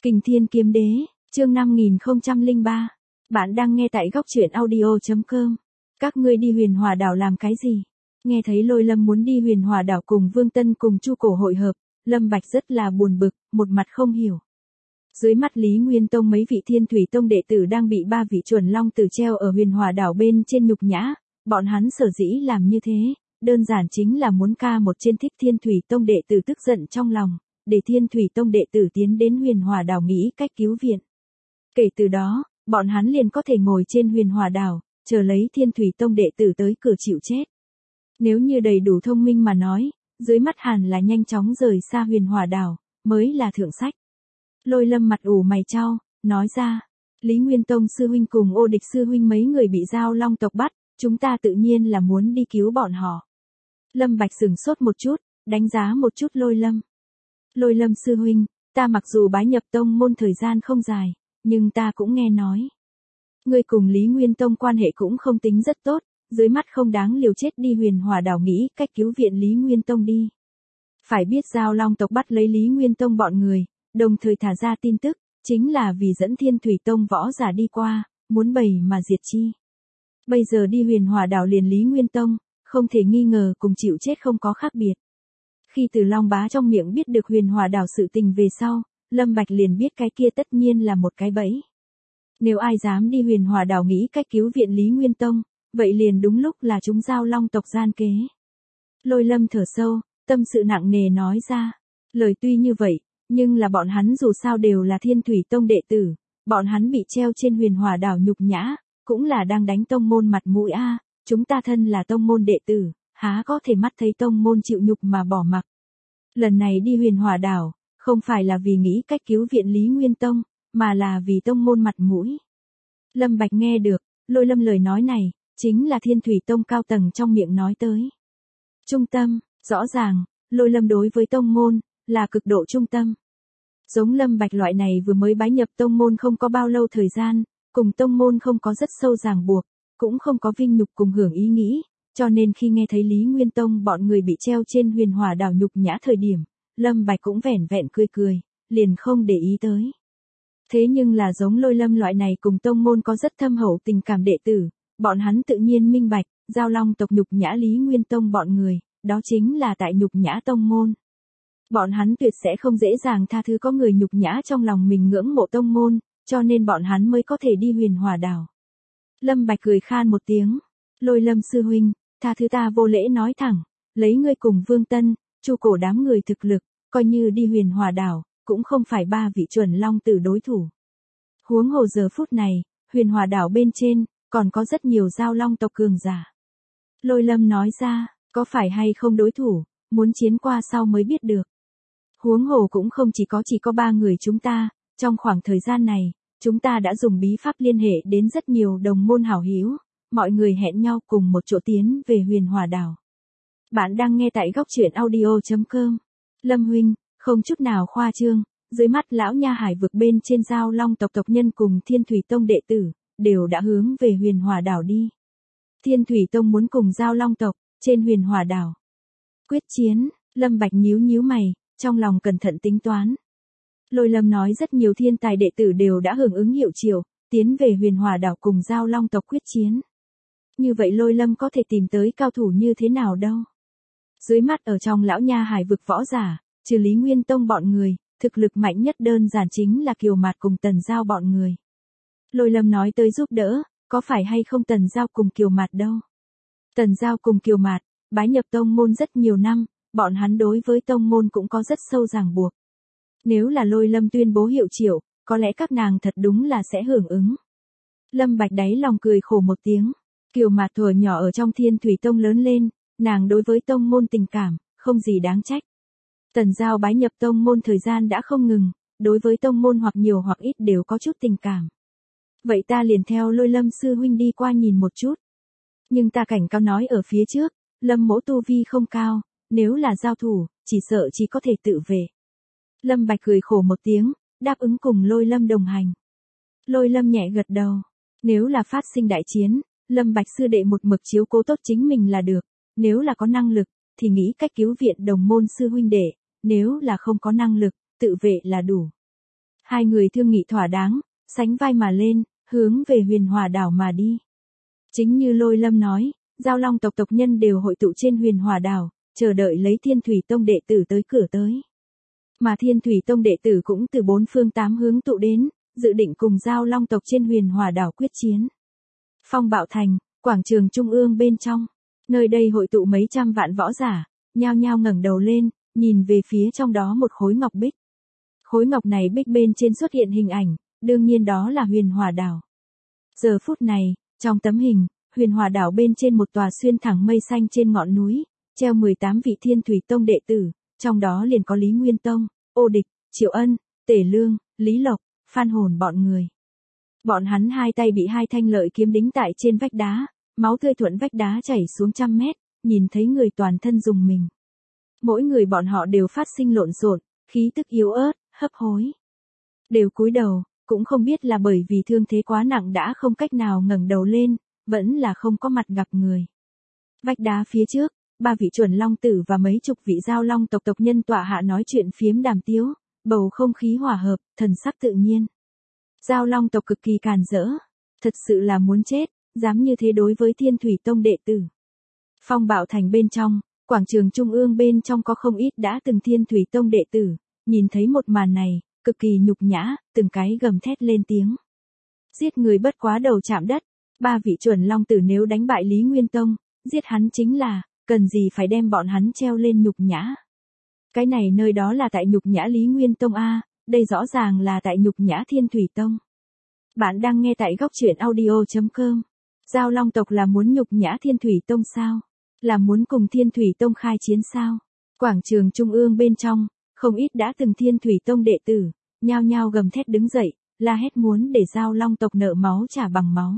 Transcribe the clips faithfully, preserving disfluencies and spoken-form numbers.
Kình Thiên Kiếm Đế, chương năm nghìn không trăm lẻ ba. Bạn đang nghe tại góc truyện audio chấm com. Các ngươi đi Huyền Hỏa đảo làm cái gì? Nghe thấy Lôi Lâm muốn đi Huyền Hỏa đảo cùng Vương Tân cùng Chu Cổ hội hợp, Lâm Bạch rất là buồn bực, một mặt không hiểu. Dưới mắt Lý Nguyên Tông mấy vị Thiên Thủy Tông đệ tử đang bị ba vị chuẩn long tử treo ở Huyền Hỏa đảo bên trên nhục nhã, bọn hắn sở dĩ làm như thế, đơn giản chính là muốn ca một trên thích Thiên Thủy Tông đệ tử tức giận trong lòng, để Thiên Thủy Tông đệ tử tiến đến Huyền Hỏa đảo nghĩ cách cứu viện. Kể từ đó, bọn hắn liền có thể ngồi trên Huyền Hỏa đảo, chờ lấy Thiên Thủy Tông đệ tử tới cửa chịu chết. Nếu như đầy đủ thông minh mà nói, dưới mắt hẳn là nhanh chóng rời xa Huyền Hỏa đảo, mới là thượng sách. Lôi Lâm mặt ủ mày chau, nói ra, Lý Nguyên Tông sư huynh cùng Ô Địch sư huynh mấy người bị Giao Long tộc bắt, chúng ta tự nhiên là muốn đi cứu bọn họ. Lâm Bạch sửng sốt một chút, đánh giá một chút Lôi Lâm. Lôi Lâm sư huynh, ta mặc dù bái nhập tông môn thời gian không dài, nhưng ta cũng nghe nói. Ngươi cùng Lý Nguyên Tông quan hệ cũng không tính rất tốt, dưới mắt không đáng liều chết đi Huyền Hỏa đảo nghĩ cách cứu viện Lý Nguyên Tông đi. Phải biết Giao Long tộc bắt lấy Lý Nguyên Tông bọn người, đồng thời thả ra tin tức, chính là vì dẫn Thiên Thủy Tông võ giả đi qua, muốn bày mà diệt chi. Bây giờ đi Huyền Hỏa đảo liền Lý Nguyên Tông, không thể nghi ngờ cùng chịu chết không có khác biệt. Khi từ Long Bá trong miệng biết được Huyền Hỏa đảo sự tình về sau, Lâm Bạch liền biết cái kia tất nhiên là một cái bẫy. Nếu ai dám đi Huyền Hỏa đảo nghĩ cách cứu viện Lý Nguyên Tông, vậy liền đúng lúc là chúng Giao Long tộc gian kế. Lôi Lâm thở sâu, tâm sự nặng nề nói ra, lời tuy như vậy, nhưng là bọn hắn dù sao đều là Thiên Thủy Tông đệ tử, bọn hắn bị treo trên Huyền Hỏa đảo nhục nhã, cũng là đang đánh tông môn mặt mũi a, chúng ta thân là tông môn đệ tử, há có thể mắt thấy tông môn chịu nhục mà bỏ mặc. Lần này đi Huyền Hỏa đảo, không phải là vì nghĩ cách cứu viện Lý Nguyên Tông, mà là vì tông môn mặt mũi. Lâm Bạch nghe được, Lôi Lâm lời nói này, chính là Thiên Thủy Tông cao tầng trong miệng nói tới. Trung tâm, rõ ràng, Lôi Lâm đối với tông môn, là cực độ trung tâm. Giống Lâm Bạch loại này vừa mới bái nhập tông môn không có bao lâu thời gian, cùng tông môn không có rất sâu ràng buộc, cũng không có vinh nhục cùng hưởng ý nghĩ, cho nên khi nghe thấy Lý Nguyên Tông bọn người bị treo trên Huyền Hỏa đảo nhục nhã thời điểm, Lâm Bạch cũng vẻn vẹn cười cười, liền không để ý tới. Thế nhưng là giống Lôi Lâm loại này cùng tông môn có rất thâm hậu tình cảm đệ tử, bọn hắn tự nhiên minh bạch, Giao Long tộc nhục nhã Lý Nguyên Tông bọn người, đó chính là tại nhục nhã tông môn. Bọn hắn tuyệt sẽ không dễ dàng tha thứ có người nhục nhã trong lòng mình ngưỡng mộ tông môn, cho nên bọn hắn mới có thể đi Huyền Hỏa đảo. Lâm Bạch cười khan một tiếng, Lôi Lâm sư huynh, tha thứ ta vô lễ nói thẳng, lấy ngươi cùng Vương Tân, Chu Cổ đám người thực lực, coi như đi Huyền Hỏa đảo, cũng không phải ba vị chuẩn long tử đối thủ. Huống hồ giờ phút này, Huyền Hỏa đảo bên trên, còn có rất nhiều Giao Long tộc cường giả. Lôi Lâm nói ra, có phải hay không đối thủ, muốn chiến qua sau mới biết được. Huống hồ cũng không chỉ có chỉ có ba người chúng ta, trong khoảng thời gian này, chúng ta đã dùng bí pháp liên hệ đến rất nhiều đồng môn hảo hữu, mọi người hẹn nhau cùng một chỗ tiến về Huyền Hỏa đảo. Bạn đang nghe tại góc truyện audio chấm com. Lâm huynh, không chút nào khoa trương, dưới mắt lão nha hải vực bên trên Giao Long tộc tộc nhân cùng Thiên Thủy Tông đệ tử, đều đã hướng về Huyền Hỏa đảo đi. Thiên Thủy Tông muốn cùng Giao Long tộc, trên Huyền Hỏa đảo quyết chiến, Lâm Bạch nhíu nhíu mày, trong lòng cẩn thận tính toán. Lôi Lâm nói rất nhiều thiên tài đệ tử đều đã hưởng ứng hiệu triệu, tiến về Huyền Hỏa đảo cùng Giao Long tộc quyết chiến. Như vậy Lôi Lâm có thể tìm tới cao thủ như thế nào đâu? Dưới mắt ở trong lão nha hải vực võ giả, trừ Lý Nguyên Tông bọn người, thực lực mạnh nhất đơn giản chính là Kiều Mạt cùng Tần Giao bọn người. Lôi Lâm nói tới giúp đỡ, có phải hay không Tần Giao cùng Kiều Mạt đâu? Tần Giao cùng Kiều Mạt, bái nhập tông môn rất nhiều năm, bọn hắn đối với tông môn cũng có rất sâu ràng buộc. Nếu là Lôi Lâm tuyên bố hiệu triệu, có lẽ các nàng thật đúng là sẽ hưởng ứng. Lâm Bạch đáy lòng cười khổ một tiếng, Kiều Mạt thuở nhỏ ở trong Thiên Thủy Tông lớn lên, nàng đối với tông môn tình cảm, không gì đáng trách. Tần Giao bái nhập tông môn thời gian đã không ngừng, đối với tông môn hoặc nhiều hoặc ít đều có chút tình cảm. Vậy ta liền theo Lôi Lâm sư huynh đi qua nhìn một chút. Nhưng ta cảnh cáo nói ở phía trước, Lâm mỗ tu vi không cao, nếu là giao thủ, chỉ sợ chỉ có thể tự vệ. Lâm Bạch cười khổ một tiếng, đáp ứng cùng Lôi Lâm đồng hành. Lôi Lâm nhẹ gật đầu, nếu là phát sinh đại chiến, Lâm Bạch sư đệ một mực chiếu cố tốt chính mình là được, nếu là có năng lực, thì nghĩ cách cứu viện đồng môn sư huynh đệ, nếu là không có năng lực, tự vệ là đủ. Hai người thương nghị thỏa đáng, sánh vai mà lên, hướng về Huyền Hòa đảo mà đi. Chính như Lôi Lâm nói, Giao Long tộc tộc nhân đều hội tụ trên Huyền Hòa đảo, chờ đợi lấy Thiên Thủy Tông đệ tử tới cửa tới. Mà Thiên Thủy Tông đệ tử cũng từ bốn phương tám hướng tụ đến, dự định cùng Giao Long tộc trên Huyền Hòa đảo quyết chiến. Phong Bạo Thành, quảng trường trung ương bên trong, nơi đây hội tụ mấy trăm vạn võ giả, nhao nhao ngẩng đầu lên, nhìn về phía trong đó một khối ngọc bích. Khối ngọc này bích bên trên xuất hiện hình ảnh, đương nhiên đó là Huyền Hòa đảo. Giờ phút này, trong tấm hình, Huyền Hòa đảo bên trên một tòa xuyên thẳng mây xanh trên ngọn núi, treo mười tám vị Thiên Thủy Tông đệ tử, trong đó liền có Lý Nguyên Tông, Ô Địch, Triệu Ân, Tể Lương, Lý Lộc, Phan Hồn bọn người. Bọn hắn hai tay bị hai thanh lợi kiếm đính tại trên vách đá, máu tươi thuận vách đá chảy xuống trăm mét, nhìn thấy người toàn thân rùng mình. Mỗi người bọn họ đều phát sinh lộn xộn, khí tức yếu ớt, hấp hối. Đều cúi đầu, cũng không biết là bởi vì thương thế quá nặng đã không cách nào ngẩng đầu lên, vẫn là không có mặt gặp người. Vách đá phía trước, ba vị chuẩn long tử và mấy chục vị Giao Long tộc tộc nhân tọa hạ nói chuyện phiếm đàm tiếu, bầu không khí hòa hợp, thần sắc tự nhiên. Giao Long tộc cực kỳ càn rỡ, thật sự là muốn chết, dám như thế đối với Thiên Thủy Tông đệ tử. Phong Bạo Thành bên trong, quảng trường trung ương bên trong có không ít đã từng Thiên Thủy Tông đệ tử, nhìn thấy một màn này, cực kỳ nhục nhã, từng cái gầm thét lên tiếng. Giết người bất quá đầu chạm đất, ba vị chuẩn long tử nếu đánh bại Lý Nguyên Tông, giết hắn chính là, cần gì phải đem bọn hắn treo lên nhục nhã. Cái này nơi đó là tại nhục nhã Lý Nguyên Tông a, đây rõ ràng là tại nhục nhã Thiên Thủy Tông. Bạn đang nghe tại góc truyện audio chấm com. Giao Long tộc là muốn nhục nhã Thiên Thủy Tông sao? Là muốn cùng Thiên Thủy Tông khai chiến sao? Quảng trường trung ương bên trong, không ít đã từng Thiên Thủy Tông đệ tử, nhao nhao gầm thét đứng dậy, la hét muốn để Giao Long tộc nợ máu trả bằng máu.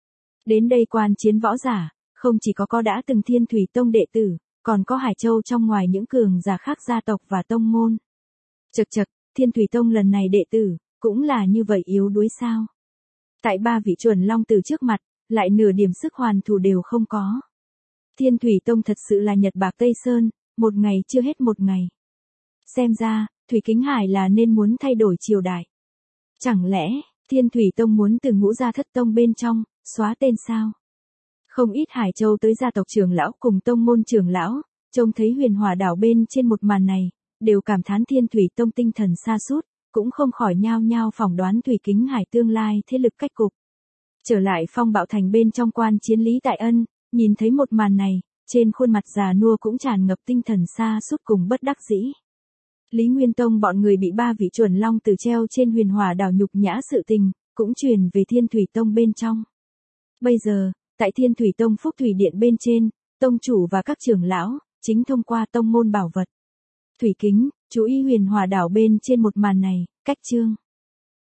Đến đây quan chiến võ giả, không chỉ có có đã từng Thiên Thủy Tông đệ tử, còn có Hải Châu trong ngoài những cường giả khác gia tộc và tông môn. Chậc chậc, Thiên Thủy Tông lần này đệ tử, cũng là như vậy yếu đuối sao? Tại ba vị chuẩn long tử trước mặt, lại nửa điểm sức hoàn thủ đều không có. Thiên Thủy Tông thật sự là Nhật Bạc Tây Sơn, một ngày chưa hết một ngày. Xem ra, Thủy Kính Hải là nên muốn thay đổi triều đại. Chẳng lẽ, Thiên Thủy Tông muốn từ Ngũ Gia Thất Tông bên trong, xóa tên sao? Không ít Hải Châu tới gia tộc trưởng lão cùng tông môn trưởng lão, trông thấy Huyền Hòa đảo bên trên một màn này, đều cảm thán Thiên Thủy Tông tinh thần sa sút, cũng không khỏi nhao nhao phỏng đoán Thủy Kính Hải tương lai thế lực cách cục. Trở lại Phong Bạo Thành bên trong quan chiến Lý Tại Ân, nhìn thấy một màn này, trên khuôn mặt già nua cũng tràn ngập tinh thần sa sút cùng bất đắc dĩ. Lý Nguyên Tông bọn người bị ba vị chuẩn long tử treo trên Huyền Hòa đảo nhục nhã sự tình, cũng truyền về Thiên Thủy Tông bên trong. Bây giờ, tại Thiên Thủy Tông Phúc Thủy Điện bên trên, tông chủ và các trưởng lão, chính thông qua tông môn bảo vật. Thủy Kính, chú ý Huyền Hòa đảo bên trên một màn này, cách chương.